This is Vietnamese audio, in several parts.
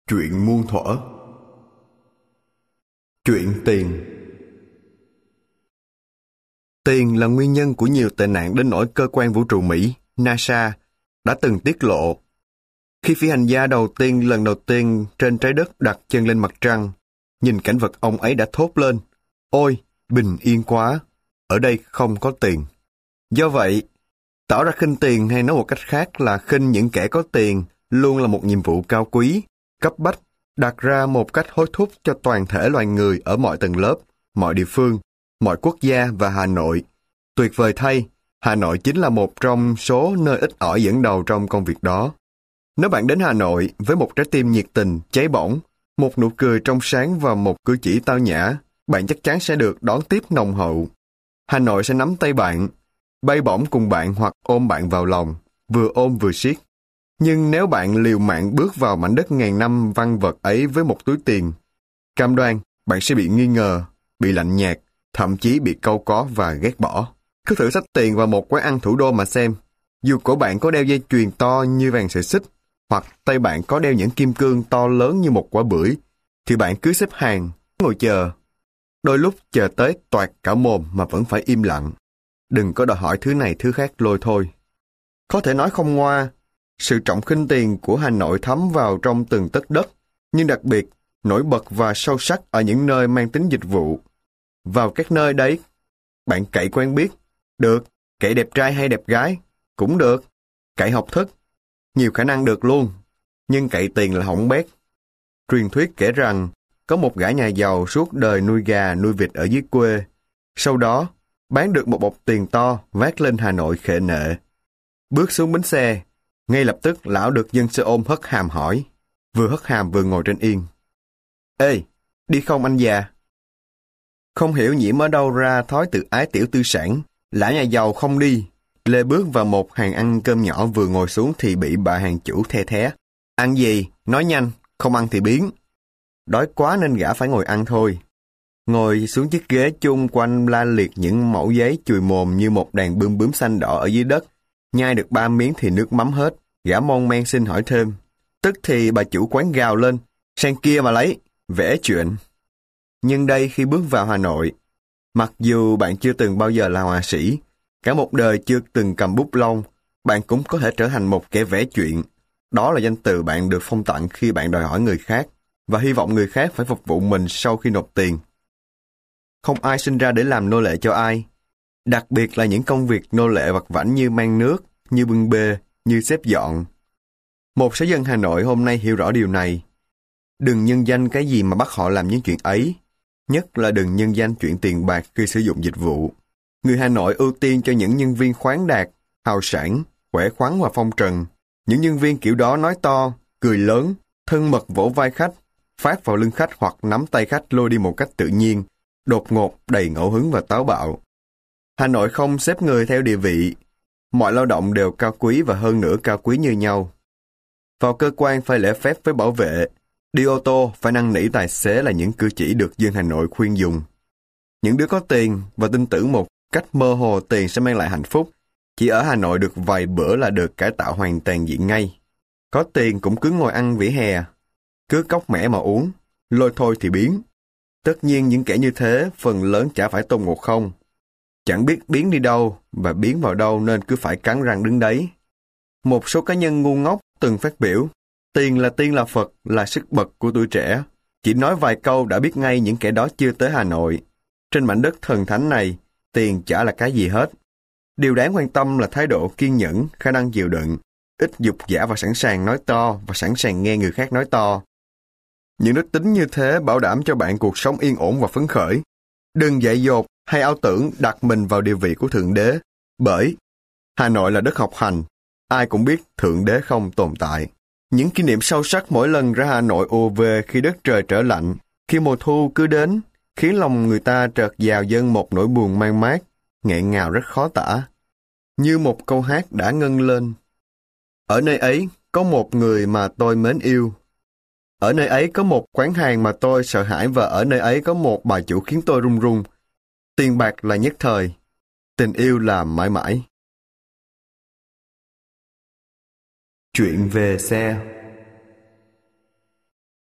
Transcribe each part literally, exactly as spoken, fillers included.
Chuyện muôn thuở. Chuyện tiền. Tiền là nguyên nhân của nhiều tệ nạn đến nỗi cơ quan vũ trụ Mỹ, NASA, đã từng tiết lộ. Khi phi hành gia đầu tiên lần đầu tiên trên trái đất đặt chân lên mặt trăng, nhìn cảnh vật ông ấy đã thốt lên: "Ôi, bình yên quá, ở đây không có tiền." Do vậy, tỏ ra khinh tiền hay nói một cách khác là khinh những kẻ có tiền luôn là một nhiệm vụ cao quý, cấp bách, đặt ra một cách hối thúc cho toàn thể loài người ở mọi tầng lớp, mọi địa phương, mọi quốc gia và Hà Nội. Tuyệt vời thay, Hà Nội chính là một trong số nơi ít ỏi dẫn đầu trong công việc đó. Nếu bạn đến Hà Nội với một trái tim nhiệt tình, cháy bỏng, một nụ cười trong sáng và một cử chỉ tao nhã, bạn chắc chắn sẽ được đón tiếp nồng hậu. Hà Nội sẽ nắm tay bạn, bay bổng cùng bạn hoặc ôm bạn vào lòng, vừa ôm vừa siết. Nhưng nếu bạn liều mạng bước vào mảnh đất ngàn năm văn vật ấy với một túi tiền, cam đoan bạn sẽ bị nghi ngờ, bị lạnh nhạt, thậm chí bị cau có và ghét bỏ. Cứ thử xách tiền vào một quán ăn thủ đô mà xem. Dù cổ bạn có đeo dây chuyền to như vàng sợi xích, hoặc tay bạn có đeo những kim cương to lớn như một quả bưởi, thì bạn cứ xếp hàng, ngồi chờ. Đôi lúc chờ tới toạc cả mồm mà vẫn phải im lặng. Đừng có đòi hỏi thứ này thứ khác lôi thôi. Có thể nói không ngoa, sự trọng khinh tiền của Hà Nội thấm vào trong từng tấc đất, nhưng đặc biệt, nổi bật và sâu sắc ở những nơi mang tính dịch vụ. Vào các nơi đấy, bạn cậy quen biết, được, cậy đẹp trai hay đẹp gái, cũng được, cậy học thức, nhiều khả năng được luôn, nhưng cậy tiền là hỏng bét. Truyền thuyết kể rằng, có một gã nhà giàu suốt đời nuôi gà, nuôi vịt ở dưới quê. Sau đó, bán được một bọc tiền to, vác lên Hà Nội khệ nệ. Bước xuống bến xe, ngay lập tức lão được dân xe ôm hất hàm hỏi, vừa hất hàm vừa ngồi trên yên: "Ê, đi không anh già?" Không hiểu nhiễm ở đâu ra thói tự ái tiểu tư sản, lão nhà giàu không đi. Lê bước vào một hàng ăn cơm nhỏ, vừa ngồi xuống thì bị bà hàng chủ the thé: "Ăn gì? Nói nhanh, không ăn thì biến." Đói quá nên gã phải ngồi ăn thôi. Ngồi xuống chiếc ghế chung quanh la liệt những mẩu giấy chùi mồm như một đàn bươm bướm xanh đỏ ở dưới đất. Nhai được ba miếng thì nước mắm hết. Gã mon men xin hỏi thêm. Tức thì bà chủ quán gào lên: "Sang kia mà lấy, vẽ chuyện." Nhưng đây, khi bước vào Hà Nội, mặc dù bạn chưa từng bao giờ là họa sĩ, cả một đời chưa từng cầm bút lông, bạn cũng có thể trở thành một kẻ vẽ chuyện. Đó là danh từ bạn được phong tặng khi bạn đòi hỏi người khác, và hy vọng người khác phải phục vụ mình sau khi nộp tiền. Không ai sinh ra để làm nô lệ cho ai, đặc biệt là những công việc nô lệ vặt vãnh như mang nước, như bưng bê, như xếp dọn. Một số dân Hà Nội hôm nay hiểu rõ điều này. Đừng nhân danh cái gì mà bắt họ làm những chuyện ấy, nhất là đừng nhân danh chuyện tiền bạc khi sử dụng dịch vụ. Người Hà Nội ưu tiên cho những nhân viên khoáng đạt, hào sản, khỏe khoắn và phong trần. Những nhân viên kiểu đó nói to, cười lớn, thân mật vỗ vai khách, phát vào lưng khách hoặc nắm tay khách lôi đi một cách tự nhiên, đột ngột, đầy ngẫu hứng và táo bạo. Hà Nội không xếp người theo địa vị. Mọi lao động đều cao quý và hơn nữa cao quý như nhau. Vào cơ quan phải lễ phép với bảo vệ. Đi ô tô phải năn nỉ tài xế là những cử chỉ được dân Hà Nội khuyên dùng. Những đứa có tiền và tin tưởng một cách mơ hồ tiền sẽ mang lại hạnh phúc, chỉ ở Hà Nội được vài bữa là được cải tạo hoàn toàn diện ngay. Có tiền cũng cứ ngồi ăn vỉa hè, cứ cóc mẻ mà uống, lôi thôi thì biến. Tất nhiên những kẻ như thế phần lớn chả phải Tôn Ngộ Không. Chẳng biết biến đi đâu và biến vào đâu nên cứ phải cắn răng đứng đấy. Một số cá nhân ngu ngốc từng phát biểu: "Tiền là tiên là Phật, là sức bật của tuổi trẻ." Chỉ nói vài câu đã biết ngay những kẻ đó chưa tới Hà Nội. Trên mảnh đất thần thánh này, tiền chả là cái gì hết. Điều đáng quan tâm là thái độ kiên nhẫn, khả năng chịu đựng, ít dục dã và sẵn sàng nói to và sẵn sàng nghe người khác nói to. Những đức tính như thế bảo đảm cho bạn cuộc sống yên ổn và phấn khởi. Đừng dại dột hay ảo tưởng đặt mình vào địa vị của Thượng Đế, bởi Hà Nội là đất học hành, ai cũng biết Thượng Đế không tồn tại. Những kỷ niệm sâu sắc mỗi lần ra Hà Nội ùa về khi đất trời trở lạnh, khi mùa thu cứ đến, khiến lòng người ta chợt dào dâng một nỗi buồn man mác, nghẹn ngào rất khó tả. Như một câu hát đã ngân lên: "Ở nơi ấy có một người mà tôi mến yêu. Ở nơi ấy có một quán hàng mà tôi sợ hãi, và ở nơi ấy có một bà chủ khiến tôi run run. Tiền bạc là nhất thời, tình yêu là mãi mãi." Chuyện về xe.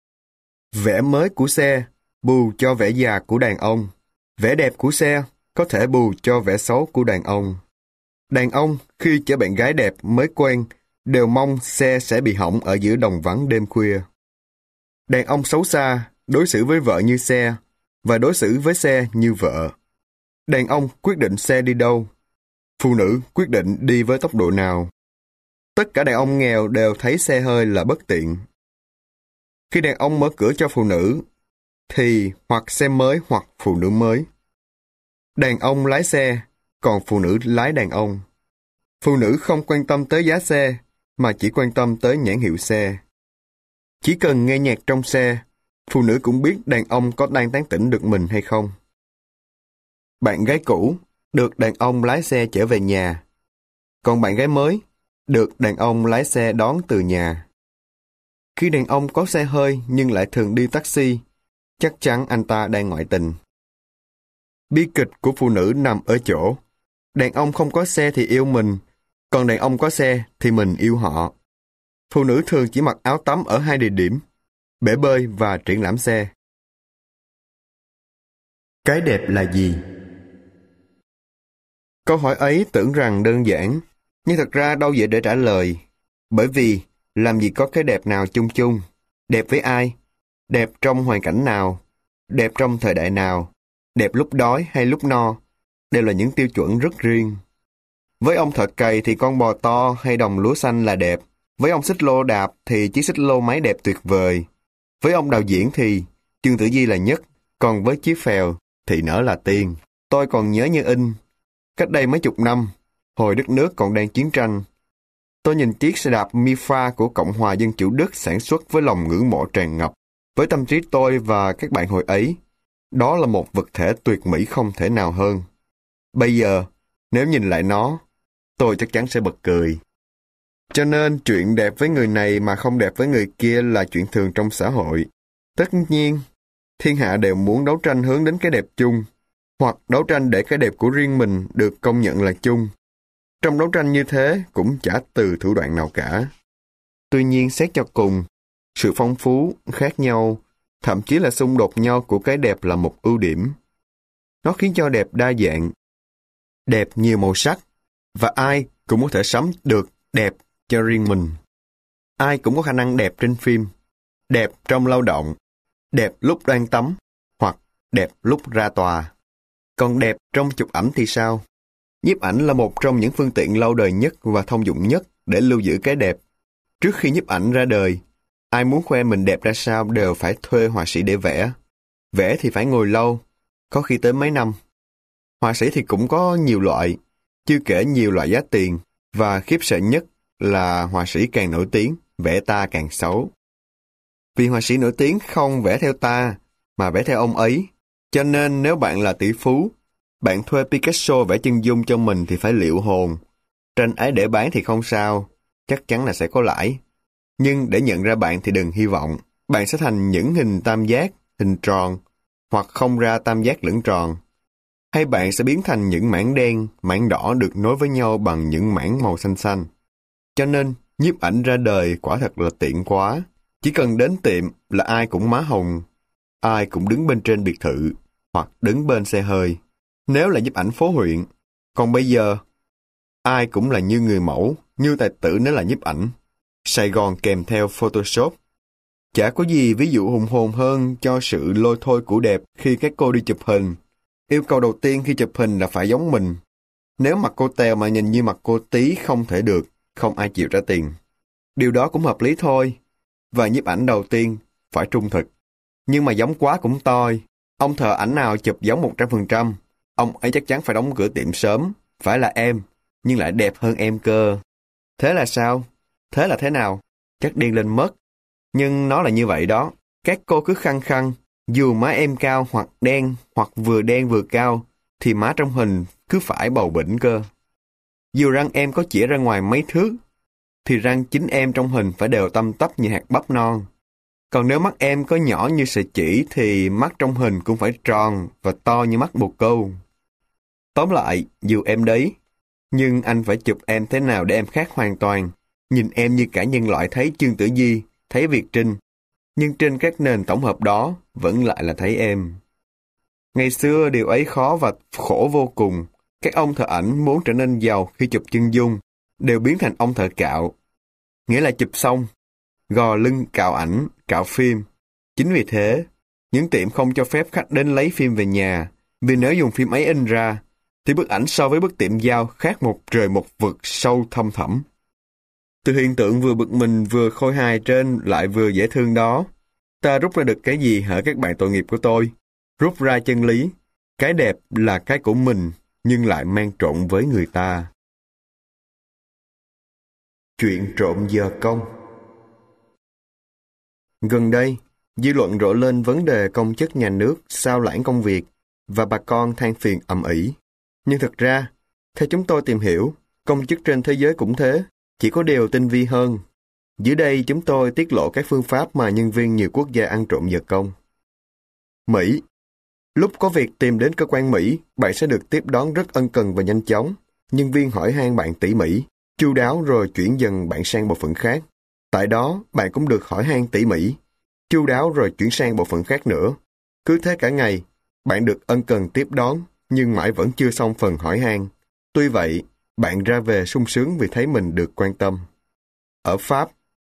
Vẻ mới của xe bù cho vẻ già của đàn ông. Vẻ đẹp của xe có thể bù cho vẻ xấu của đàn ông. Đàn ông khi chở bạn gái đẹp mới quen đều mong xe sẽ bị hỏng ở giữa đồng vắng đêm khuya. Đàn ông xấu xa đối xử với vợ như xe và đối xử với xe như vợ. Đàn ông quyết định xe đi đâu. Phụ nữ quyết định đi với tốc độ nào. Tất cả đàn ông nghèo đều thấy xe hơi là bất tiện. Khi đàn ông mở cửa cho phụ nữ, thì hoặc xe mới hoặc phụ nữ mới. Đàn ông lái xe, còn phụ nữ lái đàn ông. Phụ nữ không quan tâm tới giá xe, mà chỉ quan tâm tới nhãn hiệu xe. Chỉ cần nghe nhạc trong xe, phụ nữ cũng biết đàn ông có đang tán tỉnh được mình hay không. Bạn gái cũ được đàn ông lái xe chở về nhà, còn bạn gái mới được đàn ông lái xe đón từ nhà. Khi đàn ông có xe hơi nhưng lại thường đi taxi, chắc chắn anh ta đang ngoại tình. Bi kịch của phụ nữ nằm ở chỗ, đàn ông không có xe thì yêu mình, còn đàn ông có xe thì mình yêu họ. Phụ nữ thường chỉ mặc áo tắm ở hai địa điểm, bể bơi và triển lãm xe. Cái đẹp là gì? Câu hỏi ấy tưởng rằng đơn giản, nhưng thật ra đâu dễ để trả lời. Bởi vì, làm gì có cái đẹp nào chung chung? Đẹp với ai? Đẹp trong hoàn cảnh nào? Đẹp trong thời đại nào? Đẹp lúc đói hay lúc no? Đều là những tiêu chuẩn rất riêng. Với ông thợ cày thì con bò to hay đồng lúa xanh là đẹp. Với ông xích lô đạp thì chiếc xích lô máy đẹp tuyệt vời. Với ông đạo diễn thì Chương Tử Di là nhất, còn với chiếc phèo thì Nở là tiên. Tôi còn nhớ như in. Cách đây mấy chục năm, hồi đất nước còn đang chiến tranh, tôi nhìn chiếc xe đạp Mifa của Cộng hòa Dân chủ Đức sản xuất với lòng ngưỡng mộ tràn ngập. Với tâm trí tôi và các bạn hồi ấy, đó là một vật thể tuyệt mỹ không thể nào hơn. Bây giờ, nếu nhìn lại nó, tôi chắc chắn sẽ bật cười. Cho nên chuyện đẹp với người này mà không đẹp với người kia là chuyện thường trong xã hội. Tất nhiên, thiên hạ đều muốn đấu tranh hướng đến cái đẹp chung, hoặc đấu tranh để cái đẹp của riêng mình được công nhận là chung. Trong đấu tranh như thế cũng chả từ thủ đoạn nào cả. Tuy nhiên xét cho cùng, sự phong phú, khác nhau, thậm chí là xung đột nhau của cái đẹp là một ưu điểm. Nó khiến cho đẹp đa dạng, đẹp nhiều màu sắc, và ai cũng có thể sắm được đẹp cho riêng mình. Ai cũng có khả năng đẹp trên phim, đẹp trong lao động, đẹp lúc đang tắm, hoặc đẹp lúc ra tòa. Còn đẹp trong chụp ảnh thì sao? Nhiếp ảnh là một trong những phương tiện lâu đời nhất và thông dụng nhất để lưu giữ cái đẹp. Trước khi nhiếp ảnh ra đời, ai muốn khoe mình đẹp ra sao đều phải thuê họa sĩ để vẽ. Vẽ thì phải ngồi lâu, có khi tới mấy năm. Họa sĩ thì cũng có nhiều loại, chưa kể nhiều loại giá tiền, và khiếp sợ nhất là họa sĩ càng nổi tiếng, vẽ ta càng xấu. Vì họa sĩ nổi tiếng không vẽ theo ta, mà vẽ theo ông ấy. Cho nên nếu bạn là tỷ phú, bạn thuê Picasso vẽ chân dung cho mình thì phải liệu hồn. Tranh ấy để bán thì không sao, chắc chắn là sẽ có lãi. Nhưng để nhận ra bạn thì đừng hy vọng. Bạn sẽ thành những hình tam giác, hình tròn, hoặc không ra tam giác lẫn tròn. Hay bạn sẽ biến thành những mảng đen, mảng đỏ được nối với nhau bằng những mảng màu xanh xanh. Cho nên, nhiếp ảnh ra đời quả thật là tiện quá. Chỉ cần đến tiệm là ai cũng má hồng, ai cũng đứng bên trên biệt thự, hoặc đứng bên xe hơi. Nếu là nhiếp ảnh phố huyện, còn bây giờ, ai cũng là như người mẫu, như tài tử nếu là nhiếp ảnh. Sài Gòn kèm theo Photoshop. Chả có gì ví dụ hùng hồn hơn cho sự lôi thôi của đẹp khi các cô đi chụp hình. Yêu cầu đầu tiên khi chụp hình là phải giống mình. Nếu mặt cô tèo mà nhìn như mặt cô tí không thể được, không ai chịu trả tiền. Điều đó cũng hợp lý thôi. Và nhiếp ảnh đầu tiên phải trung thực. Nhưng mà giống quá cũng toi. Ông thợ ảnh nào chụp giống một trăm phần trăm, ông ấy chắc chắn phải đóng cửa tiệm sớm. Phải là em, nhưng lại đẹp hơn em cơ. Thế là sao? Thế là thế nào? Chắc điên lên mất. Nhưng nó là như vậy đó. Các cô cứ khăng khăng, dù má em cao hoặc đen, hoặc vừa đen vừa cao, thì má trong hình cứ phải bầu bĩnh cơ. Dù răng em có chĩa ra ngoài mấy thước, thì răng chính em trong hình phải đều tăm tắp như hạt bắp non. Còn nếu mắt em có nhỏ như sợi chỉ, thì mắt trong hình cũng phải tròn và to như mắt bồ câu. Tóm lại, dù em đấy, nhưng anh phải chụp em thế nào để em khác hoàn toàn. Nhìn em như cả nhân loại thấy Chương Tử Di, thấy Việt Trinh. nhưng trên các nền tổng hợp đó vẫn lại là thấy êm. Ngày xưa điều ấy khó và khổ vô cùng. Các ông thợ ảnh muốn trở nên giàu khi chụp chân dung, đều biến thành ông thợ cạo. Nghĩa là chụp xong, gò lưng cạo ảnh, cạo phim. Chính vì thế, những tiệm không cho phép khách đến lấy phim về nhà, vì nếu dùng phim ấy in ra, thì bức ảnh so với bức tiệm giao khác một trời một vực sâu thâm thẳm. Từ hiện tượng vừa bực mình vừa khôi hài trên lại vừa dễ thương đó, ta rút ra được cái gì hả các bạn tội nghiệp của tôi? Rút ra chân lý, cái đẹp là cái của mình, nhưng lại mang trộn với người ta. Chuyện trộm giờ công. Gần đây, dư luận rộ lên vấn đề công chức nhà nước sao lãng công việc và bà con than phiền ầm ĩ. Nhưng thực ra, theo chúng tôi tìm hiểu, công chức trên thế giới cũng thế, chỉ có điều tinh vi hơn. Dưới đây chúng tôi tiết lộ các phương pháp mà nhân viên nhiều quốc gia ăn trộm giờ công. Mỹ. Lúc có việc tìm đến cơ quan Mỹ, bạn sẽ được tiếp đón rất ân cần và nhanh chóng. Nhân viên hỏi han bạn tỉ mỉ, chu đáo rồi chuyển dần bạn sang bộ phận khác. Tại đó, bạn cũng được hỏi han tỉ mỉ, chu đáo rồi chuyển sang bộ phận khác nữa. Cứ thế cả ngày, bạn được ân cần tiếp đón, nhưng mãi vẫn chưa xong phần hỏi han. Tuy vậy, bạn ra về sung sướng vì thấy mình được quan tâm. Ở Pháp,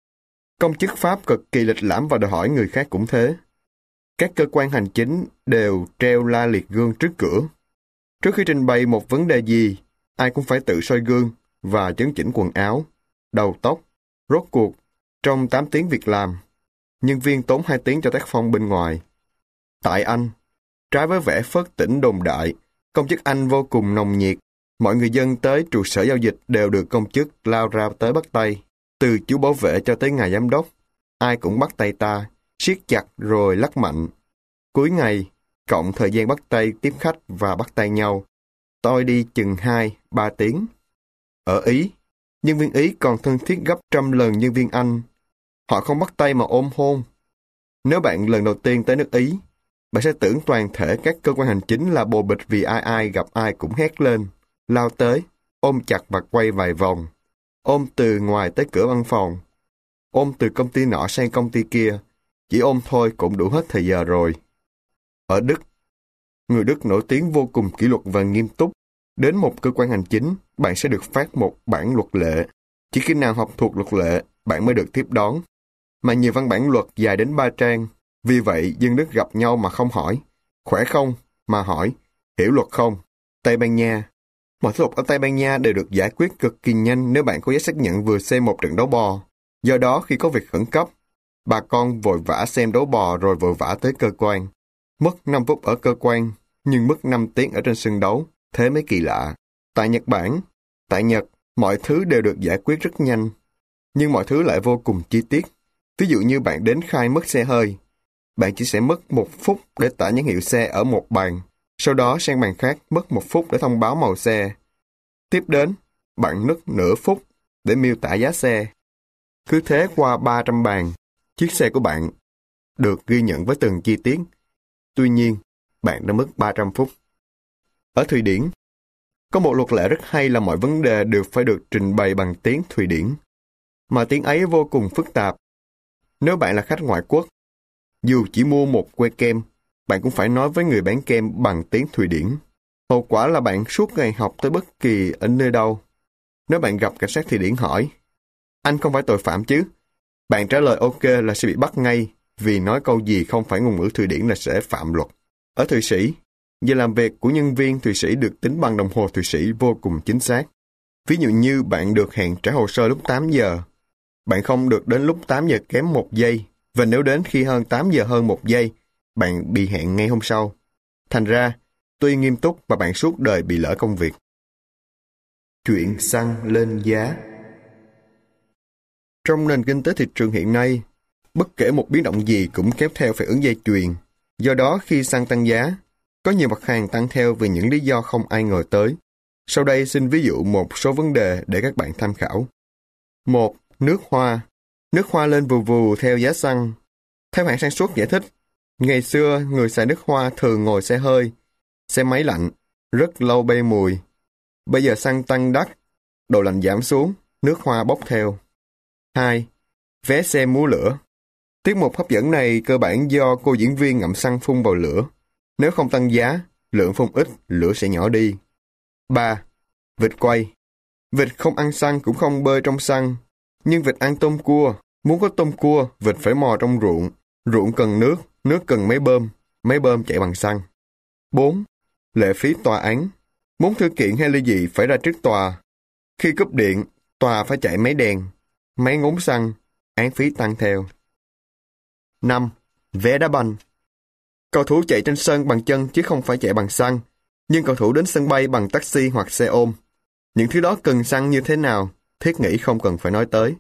công chức Pháp cực kỳ lịch lãm và đòi hỏi người khác cũng thế. Các cơ quan hành chính đều treo la liệt gương trước cửa. Trước khi trình bày một vấn đề gì, ai cũng phải tự soi gương và chấn chỉnh quần áo, đầu tóc. Rốt cuộc, trong tám tiếng việc làm, nhân viên tốn hai tiếng cho tác phong bên ngoài. Tại Anh, trái với vẻ phớt tỉnh đồn đại, công chức Anh vô cùng nồng nhiệt. Mọi người dân tới trụ sở giao dịch đều được công chức lao ra tới bắt tay. Từ chú bảo vệ cho tới ngài giám đốc, ai cũng bắt tay ta, siết chặt rồi lắc mạnh. Cuối ngày, cộng thời gian bắt tay tiếp khách và bắt tay nhau, tôi đi chừng hai, ba tiếng. Ở Ý, nhân viên Ý còn thân thiết gấp trăm lần nhân viên Anh. Họ không bắt tay mà ôm hôn. Nếu bạn lần đầu tiên tới nước Ý, bạn sẽ tưởng toàn thể các cơ quan hành chính là bồ bịch vì ai ai gặp ai cũng hét lên, lao tới, ôm chặt và quay vài vòng. Ôm từ ngoài tới cửa văn phòng. Ôm từ công ty nọ sang công ty kia. Chỉ ôm thôi cũng đủ hết thời giờ rồi. Ở Đức, người Đức nổi tiếng vô cùng kỷ luật và nghiêm túc. Đến một cơ quan hành chính, bạn sẽ được phát một bản luật lệ. Chỉ khi nào học thuộc luật lệ, bạn mới được tiếp đón. Mà nhiều văn bản luật dài đến ba trang. Vì vậy, dân Đức gặp nhau mà không hỏi, khỏe không, mà hỏi, hiểu luật không? Tây Ban Nha. Mọi thủ tục ở Tây Ban Nha đều được giải quyết cực kỳ nhanh nếu bạn có giấy xác nhận vừa xem một trận đấu bò. Do đó, khi có việc khẩn cấp, bà con vội vã xem đấu bò rồi vội vã tới cơ quan. Mất năm phút ở cơ quan, nhưng mất năm tiếng ở trên sân đấu. Thế mới kỳ lạ. Tại Nhật Bản, tại Nhật, mọi thứ đều được giải quyết rất nhanh. Nhưng mọi thứ lại vô cùng chi tiết. Ví dụ như bạn đến khai mất xe hơi. Bạn chỉ sẽ mất một phút để tả nhãn hiệu xe ở một bàn. Sau đó sang bàn khác mất một phút để thông báo màu xe. Tiếp đến, bạn mất nửa phút để miêu tả giá xe. Cứ thế qua ba trăm bàn, chiếc xe của bạn được ghi nhận với từng chi tiết. Tuy nhiên, bạn đã mất ba trăm phút. Ở Thụy Điển, có một luật lệ rất hay là mọi vấn đề đều phải được trình bày bằng tiếng Thụy Điển. Mà tiếng ấy vô cùng phức tạp. Nếu bạn là khách ngoại quốc, dù chỉ mua một que kem, bạn cũng phải nói với người bán kem bằng tiếng Thụy Điển. Hậu quả là bạn suốt ngày học tới bất kỳ ở nơi đâu. Nếu bạn gặp cảnh sát Thụy Điển hỏi, anh không phải tội phạm chứ? Bạn trả lời ok là sẽ bị bắt ngay, vì nói câu gì không phải ngôn ngữ Thụy Điển là sẽ phạm luật. Ở Thụy Sĩ, giờ làm việc của nhân viên Thụy Sĩ được tính bằng đồng hồ Thụy Sĩ vô cùng chính xác. Ví dụ như bạn được hẹn trả hồ sơ lúc tám giờ. Bạn không được đến lúc tám giờ kém một giây, và nếu đến khi hơn tám giờ hơn một giây, bạn bị hẹn ngay hôm sau. Thành ra, tuy nghiêm túc mà bạn suốt đời bị lỡ công việc. Chuyện xăng lên giá. Trong nền kinh tế thị trường hiện nay, bất kể một biến động gì cũng kéo theo phải ứng dây chuyền. Do đó khi xăng tăng giá, có nhiều mặt hàng tăng theo vì những lý do không ai ngờ tới. Sau đây xin ví dụ một số vấn đề để các bạn tham khảo. một. Nước hoa. Nước hoa lên vù vù theo giá xăng. Theo hãng sản xuất giải thích, ngày xưa người xài nước hoa thường ngồi xe hơi, xe máy lạnh, rất lâu bay mùi. Bây giờ xăng tăng đắt, độ lạnh giảm xuống, nước hoa bốc theo. hai. Vé xe múa lửa. Tiết mục hấp dẫn này cơ bản do cô diễn viên ngậm xăng phun vào lửa. Nếu không tăng giá, lượng phun ít, lửa sẽ nhỏ đi. ba. Vịt quay. Vịt không ăn xăng cũng không bơi trong xăng. Nhưng vịt ăn tôm cua. Muốn có tôm cua, vịt phải mò trong ruộng. Ruộng cần nước, nước cần máy bơm. Máy bơm chạy bằng xăng. bốn. Lệ phí tòa án. Muốn thư kiện hay ly dị phải ra trước tòa. Khi cúp điện, tòa phải chạy máy đèn. Máy ngốn xăng, án phí tăng theo. năm. Vé đá banh. Cầu thủ chạy trên sân bằng chân chứ không phải chạy bằng xăng. Nhưng cầu thủ đến sân bay bằng taxi hoặc xe ôm. Những thứ đó cần xăng như thế nào, thiết nghĩ không cần phải nói tới.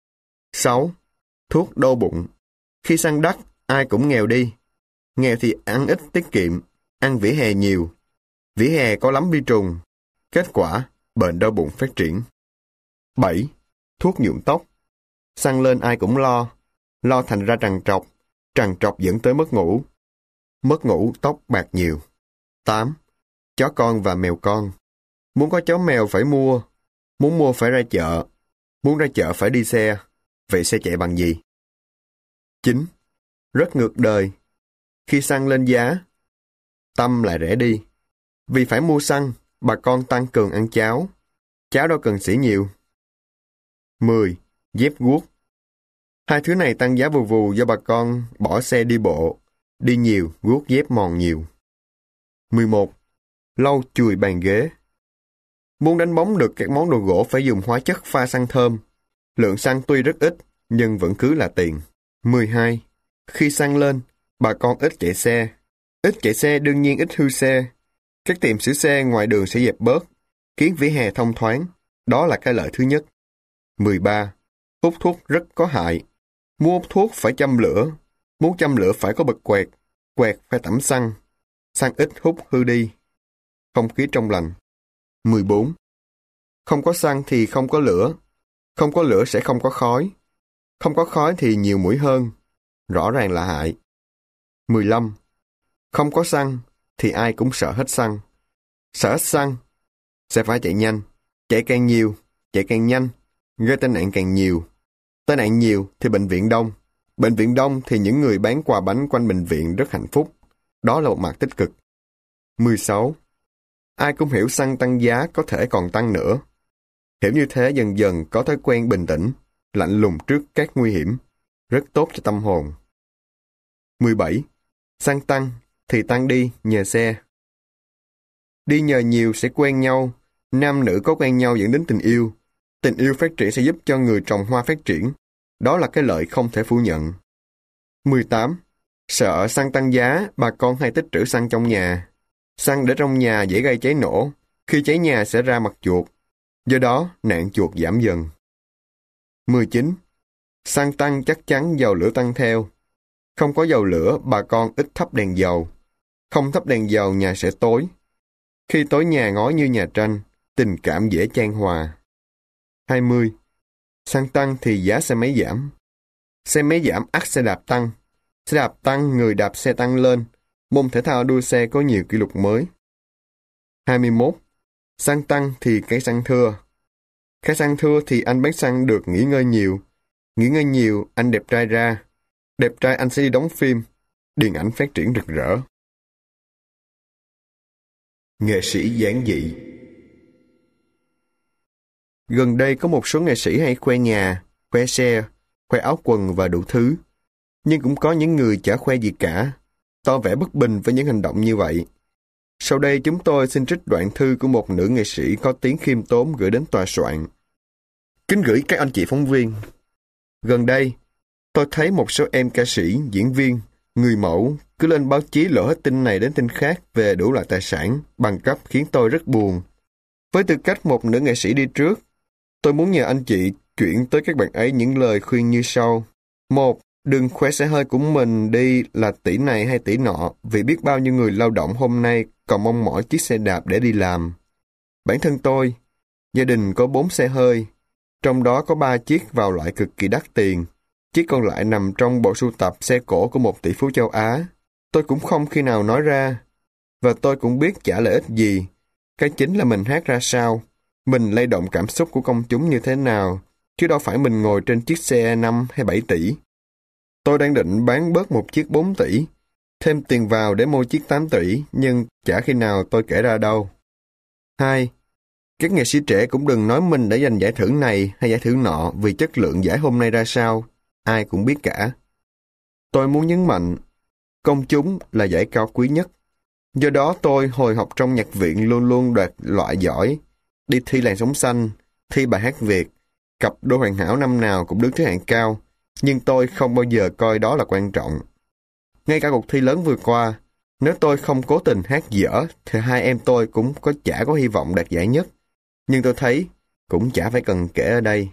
sáu. Thuốc đau bụng. Khi xăng đắt, ai cũng nghèo đi. Nghèo thì ăn ít tiết kiệm, ăn vỉa hè nhiều. Vỉa hè có lắm vi trùng. Kết quả, bệnh đau bụng phát triển. bảy. Thuốc nhuộm tóc. Xăng lên ai cũng lo. Lo thành ra trằn trọc. Trằn trọc dẫn tới mất ngủ. Mất ngủ tóc bạc nhiều. tám. Chó con và mèo con. Muốn có chó mèo phải mua. Muốn mua phải ra chợ. Muốn ra chợ phải đi xe. Vậy xe chạy bằng gì? chín. Rất ngược đời. Khi xăng lên giá, tâm lại rẻ đi. Vì phải mua xăng, bà con tăng cường ăn cháo. Cháo đâu cần sỉ nhiều. mười. Dép guốc. Hai thứ này tăng giá vù vù do bà con bỏ xe đi bộ. Đi nhiều, guốc dép mòn nhiều. mười một. Lau chùi bàn ghế. Muốn đánh bóng được các món đồ gỗ phải dùng hóa chất pha xăng thơm. Lượng xăng tuy rất ít, nhưng vẫn cứ là tiền. mười hai. Khi xăng lên, bà con ít chạy xe. Ít chạy xe đương nhiên ít hư xe. Các tiệm sửa xe ngoài đường sẽ dẹp bớt, khiến vỉa hè thông thoáng. Đó là cái lợi thứ nhất. mười ba. Hút thuốc rất có hại. Muốn hút thuốc phải châm lửa. Muốn châm lửa phải có bật quẹt. Quẹt phải tẩm xăng. Xăng ít hút hư đi. Không khí trong lành. mười bốn. Không có xăng thì không có lửa. Không có lửa sẽ không có khói. Không có khói thì nhiều mũi hơn. Rõ ràng là hại. mười lăm. Không có xăng thì ai cũng sợ hết xăng. Sợ hết xăng sẽ phải chạy nhanh. Chạy càng nhiều, chạy càng nhanh, gây tai nạn càng nhiều. Tai nạn nhiều thì bệnh viện đông. Bệnh viện đông thì những người bán quà bánh quanh bệnh viện rất hạnh phúc. Đó là một mặt tích cực. mười sáu. Ai cũng hiểu xăng tăng giá có thể còn tăng nữa. Hiểu như thế dần dần có thói quen bình tĩnh, lạnh lùng trước các nguy hiểm. Rất tốt cho tâm hồn. mười bảy. Xăng tăng thì tăng đi nhờ xe. Đi nhờ nhiều sẽ quen nhau. Nam nữ có quen nhau dẫn đến tình yêu. Tình yêu phát triển sẽ giúp cho người trồng hoa phát triển. Đó là cái lợi không thể phủ nhận. mười tám. Sợ xăng tăng giá, bà con hay tích trữ xăng trong nhà. Xăng để trong nhà dễ gây cháy nổ. Khi cháy nhà sẽ ra mặt chuột. Do đó, nạn chuột giảm dần. mười chín. Xăng tăng chắc chắn dầu lửa tăng theo. Không có dầu lửa, bà con ít thắp đèn dầu. Không thắp đèn dầu, nhà sẽ tối. Khi tối nhà ngói như nhà tranh, tình cảm dễ chan hòa. hai mươi. Xăng tăng thì giá xe máy giảm. Xe máy giảm ắt xe đạp tăng. Xe đạp tăng, người đạp xe tăng lên. Môn thể thao đua xe có nhiều kỷ lục mới. hai mươi mốt. Xăng tăng thì cái xăng thưa. Cái xăng thưa thì anh bán xăng được nghỉ ngơi nhiều. Nghỉ ngơi nhiều, anh đẹp trai ra. Đẹp trai anh sẽ đi đóng phim. Điện ảnh phát triển rực rỡ. Nghệ sĩ giản dị. Gần đây có một số nghệ sĩ hay khoe nhà, khoe xe, khoe áo quần và đủ thứ. Nhưng cũng có những người chả khoe gì cả, tỏ vẻ bất bình với những hành động như vậy. Sau đây chúng tôi xin trích đoạn thư của một nữ nghệ sĩ có tiếng khiêm tốn gửi đến tòa soạn. Kính gửi các anh chị phóng viên. Gần đây, tôi thấy một số em ca sĩ, diễn viên, người mẫu cứ lên báo chí lộ hết tin này đến tin khác về đủ loại tài sản, bằng cấp khiến tôi rất buồn. Với tư cách một nữ nghệ sĩ đi trước, tôi muốn nhờ anh chị chuyển tới các bạn ấy những lời khuyên như sau. Một, đừng khoe xe hơi của mình đi là tỷ này hay tỷ nọ, vì biết bao nhiêu người lao động hôm nay còn mong mỏi chiếc xe đạp để đi làm. Bản thân tôi, gia đình có bốn xe hơi, trong đó có ba chiếc vào loại cực kỳ đắt tiền. Chiếc còn lại nằm trong bộ sưu tập xe cổ của một tỷ phú châu Á. Tôi cũng không khi nào nói ra. Và tôi cũng biết chả lợi ích gì. Cái chính là mình hát ra sao, mình lay động cảm xúc của công chúng như thế nào, chứ đâu phải mình ngồi trên chiếc xe năm hay bảy tỷ. Tôi đang định bán bớt một chiếc bốn tỷ, thêm tiền vào để mua chiếc tám tỷ, nhưng chả khi nào tôi kể ra đâu. Hai, các nghệ sĩ trẻ cũng đừng nói mình đã giành giải thưởng này hay giải thưởng nọ vì chất lượng giải hôm nay ra sao. Ai cũng biết cả. Tôi muốn nhấn mạnh, công chúng là giải cao quý nhất. Do đó tôi hồi học trong nhạc viện luôn luôn đoạt loại giỏi, đi thi làn sóng xanh, thi bài hát Việt, cặp đôi hoàn hảo năm nào cũng đứng thứ hạng cao, nhưng tôi không bao giờ coi đó là quan trọng. Ngay cả cuộc thi lớn vừa qua, nếu tôi không cố tình hát dở thì hai em tôi cũng có chả có hy vọng đạt giải nhất. Nhưng tôi thấy cũng chả phải cần kể ở đây.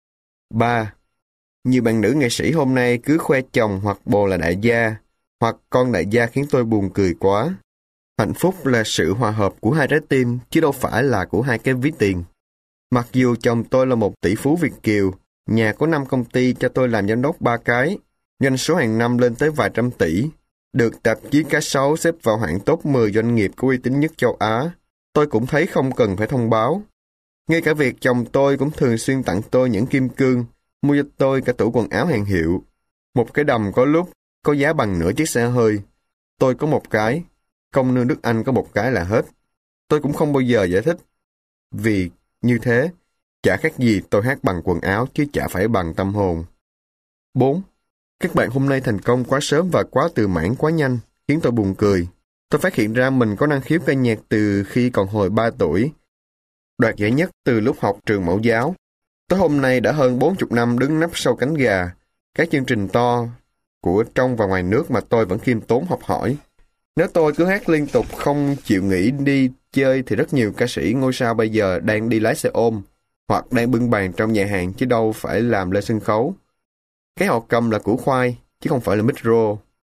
Ba, nhiều bạn nữ nghệ sĩ hôm nay cứ khoe chồng hoặc bồ là đại gia, hoặc con đại gia khiến tôi buồn cười quá. Hạnh phúc là sự hòa hợp của hai trái tim, chứ đâu phải là của hai cái ví tiền. Mặc dù chồng tôi là một tỷ phú Việt kiều, nhà có năm công ty cho tôi làm giám đốc ba cái, doanh số hàng năm lên tới vài trăm tỷ, được tạp chí Cá Sấu xếp vào hạng top mười doanh nghiệp có uy tín nhất châu Á, tôi cũng thấy không cần phải thông báo. Ngay cả việc chồng tôi cũng thường xuyên tặng tôi những kim cương, mua cho tôi cả tủ quần áo hàng hiệu. Một cái đầm có lúc có giá bằng nửa chiếc xe hơi. Tôi có một cái, công nương Đức Anh có một cái là hết. Tôi cũng không bao giờ giải thích. Vì như thế, chả khác gì tôi hát bằng quần áo chứ chả phải bằng tâm hồn. Bốn, các bạn hôm nay thành công quá sớm và quá tự mãn quá nhanh, khiến tôi buồn cười. Tôi phát hiện ra mình có năng khiếu ca nhạc từ khi còn hồi ba tuổi. Đoạt giải nhất từ lúc học trường mẫu giáo. Tới hôm nay đã hơn bốn mươi năm đứng nấp sau cánh gà. Các chương trình to của trong và ngoài nước mà tôi vẫn khiêm tốn học hỏi. Nếu tôi cứ hát liên tục không chịu nghỉ đi chơi thì rất nhiều ca sĩ ngôi sao bây giờ đang đi lái xe ôm hoặc đang bưng bàn trong nhà hàng chứ đâu phải làm lên sân khấu. Cái họ cầm là củ khoai chứ không phải là micro.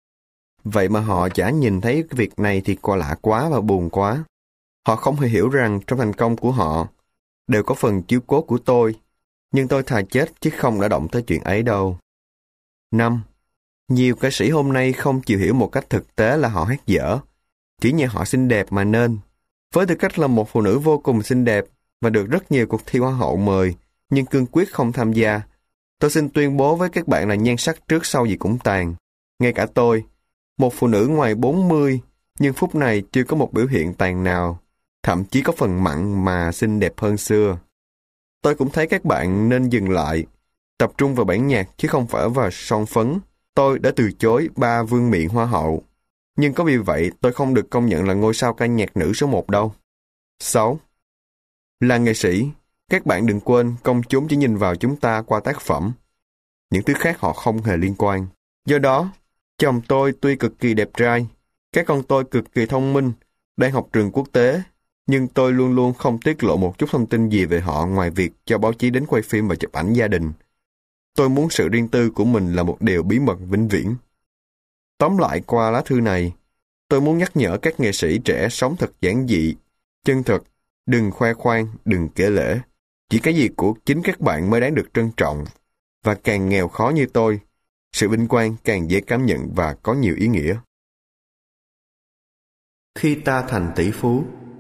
Vậy mà họ chả nhìn thấy cái việc này thì qua lạ quá và buồn quá. Họ không hề hiểu rằng trong thành công của họ đều có phần chiếu cố của tôi, nhưng tôi thà chết chứ không đã động tới chuyện ấy đâu. Năm, nhiều ca sĩ hôm nay không chịu hiểu một cách thực tế là họ hát dở, chỉ nhờ họ xinh đẹp mà nên. Với tư cách là một phụ nữ vô cùng xinh đẹp và được rất nhiều cuộc thi hoa hậu mời, nhưng cương quyết không tham gia, tôi xin tuyên bố với các bạn là nhan sắc trước sau gì cũng tàn. Ngay cả tôi, một phụ nữ ngoài bốn mươi, nhưng phút này chưa có một biểu hiện tàn nào, thậm chí có phần mặn mà xinh đẹp hơn xưa. Tôi cũng thấy các bạn nên dừng lại, tập trung vào bản nhạc chứ không phải vào son phấn. Tôi đã từ chối ba vương miện hoa hậu, nhưng có vì vậy tôi không được công nhận là ngôi sao ca nhạc nữ số một đâu. Sáu, là nghệ sĩ, các bạn đừng quên công chúng chỉ nhìn vào chúng ta qua tác phẩm. Những thứ khác họ không hề liên quan. Do đó, chồng tôi tuy cực kỳ đẹp trai, các con tôi cực kỳ thông minh, đang học trường quốc tế, nhưng tôi luôn luôn không tiết lộ một chút thông tin gì về họ ngoài việc cho báo chí đến quay phim và chụp ảnh gia đình. Tôi muốn sự riêng tư của mình là một điều bí mật vĩnh viễn. Tóm lại qua lá thư này, tôi muốn nhắc nhở các nghệ sĩ trẻ sống thật giản dị, chân thực, đừng khoe khoang, đừng kể lể. Chỉ cái gì của chính các bạn mới đáng được trân trọng. Và càng nghèo khó như tôi, sự vinh quang càng dễ cảm nhận và có nhiều ý nghĩa. Khi ta thành tỷ phú.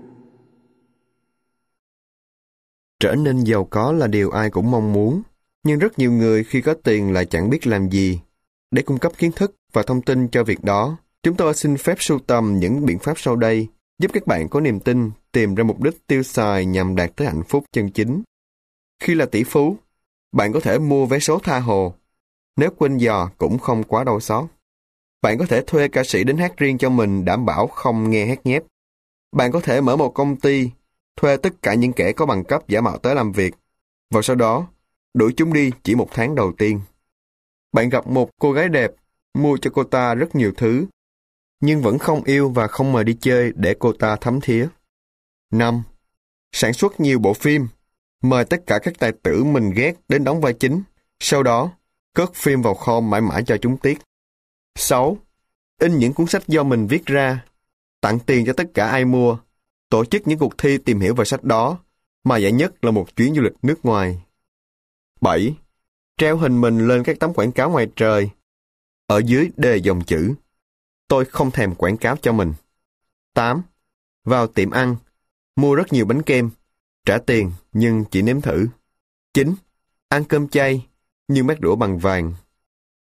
Trở nên giàu có là điều ai cũng mong muốn, nhưng rất nhiều người khi có tiền lại chẳng biết làm gì. Để cung cấp kiến thức và thông tin cho việc đó, chúng tôi xin phép sưu tầm những biện pháp sau đây, giúp các bạn có niềm tin tìm ra mục đích tiêu xài nhằm đạt tới hạnh phúc chân chính. Khi là tỷ phú, bạn có thể mua vé số tha hồ. Nếu quên dò cũng không quá đau xót. Bạn có thể thuê ca sĩ đến hát riêng cho mình, đảm bảo không nghe hát nhép. Bạn có thể mở một công ty, thuê tất cả những kẻ có bằng cấp giả mạo tới làm việc, và sau đó đuổi chúng đi chỉ một tháng đầu tiên. Bạn gặp một cô gái đẹp, mua cho cô ta rất nhiều thứ, nhưng vẫn không yêu và không mời đi chơi để cô ta thấm thía. Năm. Sản xuất nhiều bộ phim, mời tất cả các tài tử mình ghét đến đóng vai chính, sau đó cất phim vào kho mãi mãi cho chúng tiếc. Sáu. In những cuốn sách do mình viết ra, tặng tiền cho tất cả ai mua, tổ chức những cuộc thi tìm hiểu về sách đó, mà giải nhất là một chuyến du lịch nước ngoài. Bảy. Treo hình mình lên các tấm quảng cáo ngoài trời, ở dưới đề dòng chữ: tôi không thèm quảng cáo cho mình. Tám. Vào tiệm ăn, mua rất nhiều bánh kem, trả tiền nhưng chỉ nếm thử. Chín. Ăn cơm chay, nhưng bát đũa bằng vàng.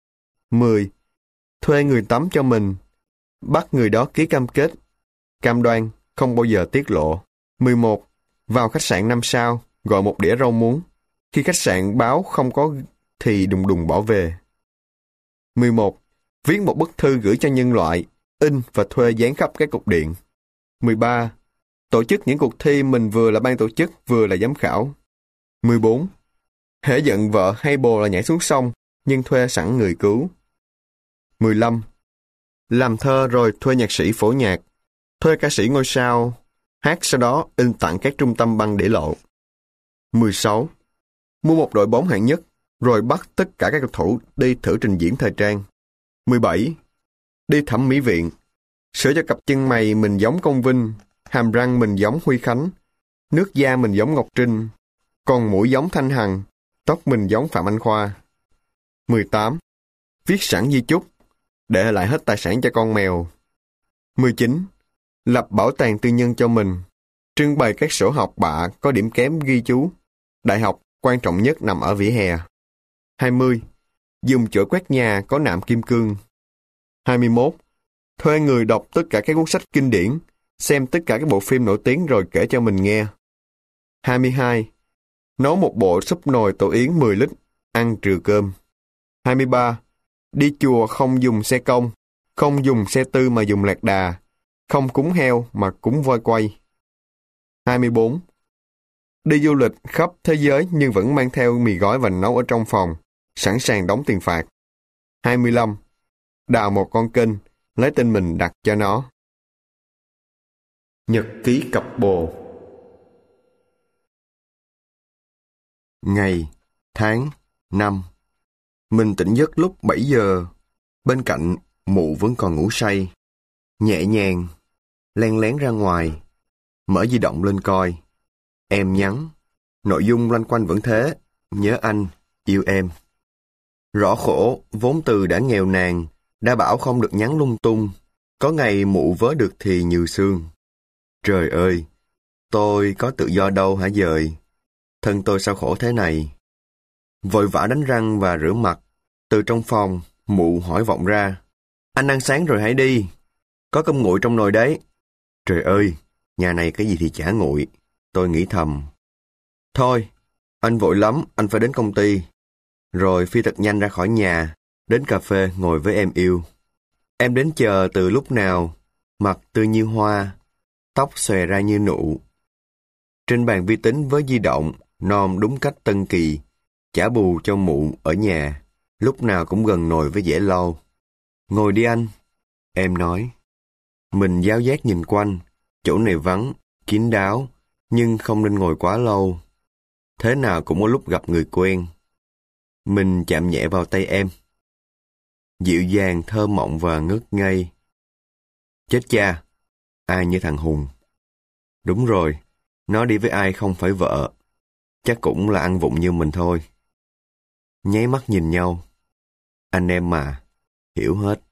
mười. Thuê người tắm cho mình. Bắt người đó ký cam kết, cam đoan, không bao giờ tiết lộ. mười một. Vào khách sạn năm sao, gọi một đĩa rau muống. Khi khách sạn báo không có thì đùng đùng bỏ về. mười một. Viết một bức thư gửi cho nhân loại, in và thuê dán khắp cái cục điện. mười ba. Tổ chức những cuộc thi mình vừa là ban tổ chức vừa là giám khảo. mười bốn. Hễ giận vợ hay bồ là nhảy xuống sông, nhưng thuê sẵn người cứu. mười lăm. Làm thơ rồi thuê nhạc sĩ phổ nhạc, thuê ca sĩ ngôi sao, hát sau đó in tặng các trung tâm băng để lộ. mười sáu. Mua một đội bóng hạng nhất, rồi bắt tất cả các cầu thủ đi thử trình diễn thời trang. mười bảy. Đi thẩm mỹ viện, sửa cho cặp chân mày mình giống Công Vinh, hàm răng mình giống Huy Khánh, nước da mình giống Ngọc Trinh, còn mũi giống Thanh Hằng, tóc mình giống Phạm Anh Khoa. mười tám. Viết sẵn di chúc, để lại hết tài sản cho con mèo. mười chín. Lập bảo tàng tư nhân cho mình, trưng bày các sổ học bạ có điểm kém ghi chú. Đại học quan trọng nhất nằm ở vỉa hè. hai mươi. Dùng chổi quét nhà có nạm kim cương. hai mươi mốt. Thuê người đọc tất cả các cuốn sách kinh điển, xem tất cả các bộ phim nổi tiếng rồi kể cho mình nghe. hai mươi hai. Nấu một bộ súp nồi tổ yến mười lít, ăn trừ cơm. hai mươi ba. Đi chùa không dùng xe công, không dùng xe tư mà dùng lạc đà, không cúng heo mà cúng voi quay. hai mươi bốn. Đi du lịch khắp thế giới nhưng vẫn mang theo mì gói và nấu ở trong phòng, sẵn sàng đóng tiền phạt. hai mươi lăm. Đào một con kênh, lấy tên mình đặt cho nó. Nhật ký cặp bồ. Ngày, tháng, năm. Mình tỉnh giấc lúc bảy giờ. Bên cạnh, mụ vẫn còn ngủ say. Nhẹ nhàng, len lén ra ngoài, mở di động lên coi. Em nhắn, nội dung loanh quanh vẫn thế, nhớ anh, yêu em. Rõ khổ, vốn từ đã nghèo nàn, đã bảo không được nhắn lung tung. Có ngày mụ vớ được thì nhừ xương. Trời ơi, tôi có tự do đâu hả dời. Thân tôi sao khổ thế này. Vội vã đánh răng và rửa mặt. Từ trong phòng, mụ hỏi vọng ra. Anh ăn sáng rồi hãy đi. Có cơm nguội trong nồi đấy. Trời ơi, nhà này cái gì thì chả nguội. Tôi nghĩ thầm. Thôi, anh vội lắm, anh phải đến công ty. Rồi phi thật nhanh ra khỏi nhà, đến cà phê ngồi với em yêu. Em đến chờ từ lúc nào, mặt tươi như hoa, tóc xòe ra như nụ. Trên bàn vi tính với di động, nom đúng cách Tân Kỳ, trả bù cho mụ ở nhà, lúc nào cũng gần nồi với dẻ lau. Ngồi đi anh, em nói. Mình giáo giác nhìn quanh, chỗ này vắng, kín đáo, nhưng không nên ngồi quá lâu. Thế nào cũng có lúc gặp người quen. Mình chạm nhẹ vào tay em. Dịu dàng, thơ mộng và ngất ngây. Chết cha, ai như thằng Hùng. Đúng rồi, nó đi với ai không phải vợ. Chắc cũng là ăn vụng như mình thôi. Nháy mắt nhìn nhau. Anh em mà, hiểu hết.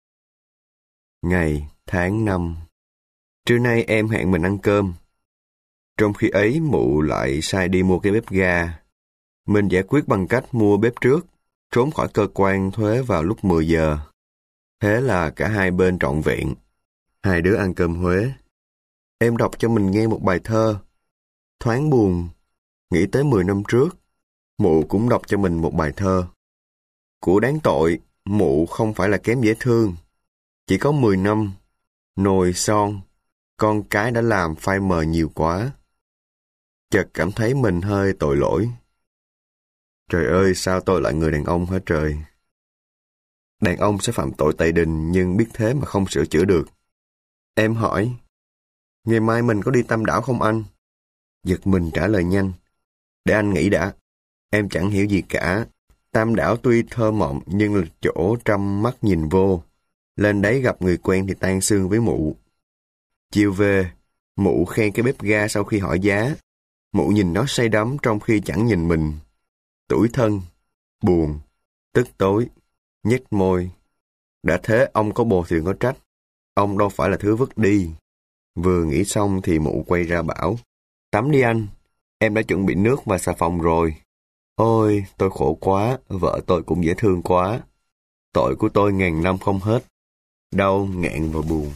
Ngày, tháng, năm. Trưa nay em hẹn mình ăn cơm. Trong khi ấy mụ lại sai đi mua cái bếp ga. Mình giải quyết bằng cách mua bếp trước, trốn khỏi cơ quan thuế vào lúc mười giờ. Thế là cả hai bên trọn vẹn. Hai đứa ăn cơm Huế. Em đọc cho mình nghe một bài thơ. Thoáng buồn, nghĩ tới mười năm trước. Mụ cũng đọc cho mình một bài thơ. Của đáng tội, mụ không phải là kém dễ thương. Chỉ có mười năm, nồi son, con cái đã làm phai mờ nhiều quá. Chợt cảm thấy mình hơi tội lỗi. Trời ơi, sao tôi lại người đàn ông hả trời? Đàn ông sẽ phạm tội tày đình nhưng biết thế mà không sửa chữa được. Em hỏi, ngày mai mình có đi Tam Đảo không anh? Giật mình trả lời nhanh. Để anh nghĩ đã. Em chẳng hiểu gì cả. Tam Đảo tuy thơ mộng nhưng là chỗ trăm mắt nhìn vô. Lên đấy gặp người quen thì tan xương với mụ. Chiều về, mụ khen cái bếp ga sau khi hỏi giá. Mụ nhìn nó say đắm trong khi chẳng nhìn mình. Tủi thân, buồn, tức tối, nhếch môi. Đã thế ông có bồ thì có trách. Ông đâu phải là thứ vứt đi. Vừa nghĩ xong thì mụ quay ra bảo. Tắm đi anh, em đã chuẩn bị nước và xà phòng rồi. Ôi, tôi khổ quá, vợ tôi cũng dễ thương quá. tội của tôi ngàn năm không hết. Đau, nghẹn và buồn.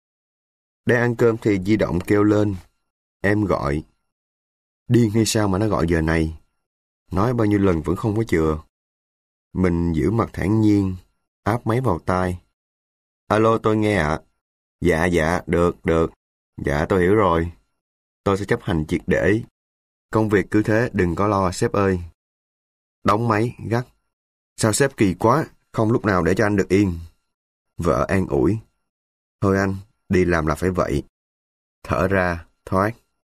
Đang ăn cơm thì di động kêu lên. Em gọi. Điên hay sao mà nó gọi giờ này? Nói bao nhiêu lần vẫn không có chừa. Mình giữ mặt thản nhiên, áp máy vào tai. Alo, tôi nghe ạ. Dạ, dạ, được, được. Dạ, tôi hiểu rồi. Tôi sẽ chấp hành triệt để. Công việc cứ thế, đừng có lo, sếp ơi. Đóng máy, gắt. Sao sếp kỳ quá, không lúc nào để cho anh được yên. Vợ an ủi. Thôi anh, đi làm là phải vậy. Thở ra, thoát.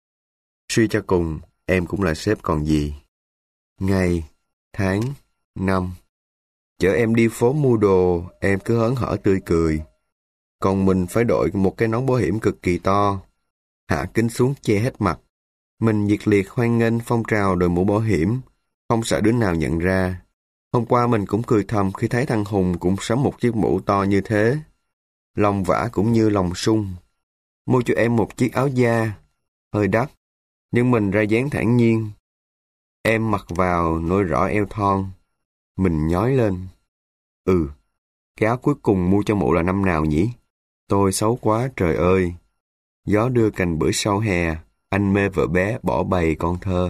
Suy cho cùng, em cũng là sếp còn gì. Ngày, tháng, năm. Chở em đi phố mua đồ, em cứ hớn hở tươi cười. Còn mình phải đội một cái nón bảo hiểm cực kỳ to. Hạ kính xuống che hết mặt. Mình nhiệt liệt hoan nghênh phong trào đội mũ bảo hiểm, không sợ đứa nào nhận ra. Hôm qua mình cũng cười thầm khi thấy thằng Hùng cũng sắm một chiếc mũ to như thế. Lòng vả cũng như lòng sung. Mua cho em một chiếc áo da, hơi đắt, nhưng mình ra dáng thản nhiên. Em mặc vào nôi rõ eo thon. Mình nhói lên. Ừ, cái áo cuối cùng mua cho mụ là năm nào nhỉ? Tôi xấu quá trời ơi. Gió đưa cành bưởi sau hè, anh mê vợ bé bỏ bày con thơ.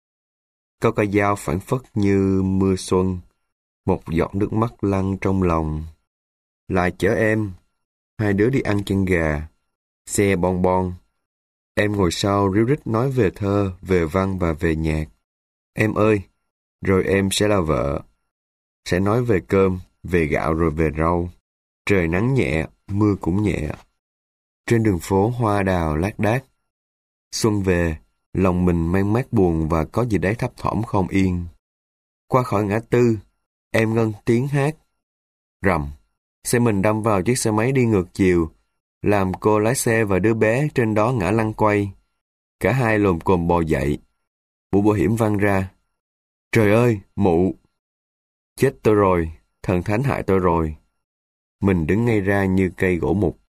Câu ca dao phảng phất như mưa xuân, một giọt nước mắt lăn trong lòng. Lại chở em, hai đứa đi ăn chân gà, xe bon bon. Em ngồi sau ríu rít nói về thơ, về văn và về nhạc. Em ơi, rồi em sẽ là vợ. Sẽ nói về cơm, về gạo rồi về rau. Trời nắng nhẹ, mưa cũng nhẹ. Trên đường phố hoa đào lác đác. Xuân về, lòng mình mang mát buồn và có gì đấy thấp thỏm không yên. Qua khỏi ngã tư, em ngân tiếng hát. Rầm, xe mình đâm vào chiếc xe máy đi ngược chiều, làm cô lái xe và đứa bé trên đó ngã lăn quay. Cả hai lồm cồm bò dậy. Mũ bảo hiểm văng ra. Trời ơi, mụ! Chết tôi rồi, thần thánh hại tôi rồi. Mình đứng ngay ra như cây gỗ mục.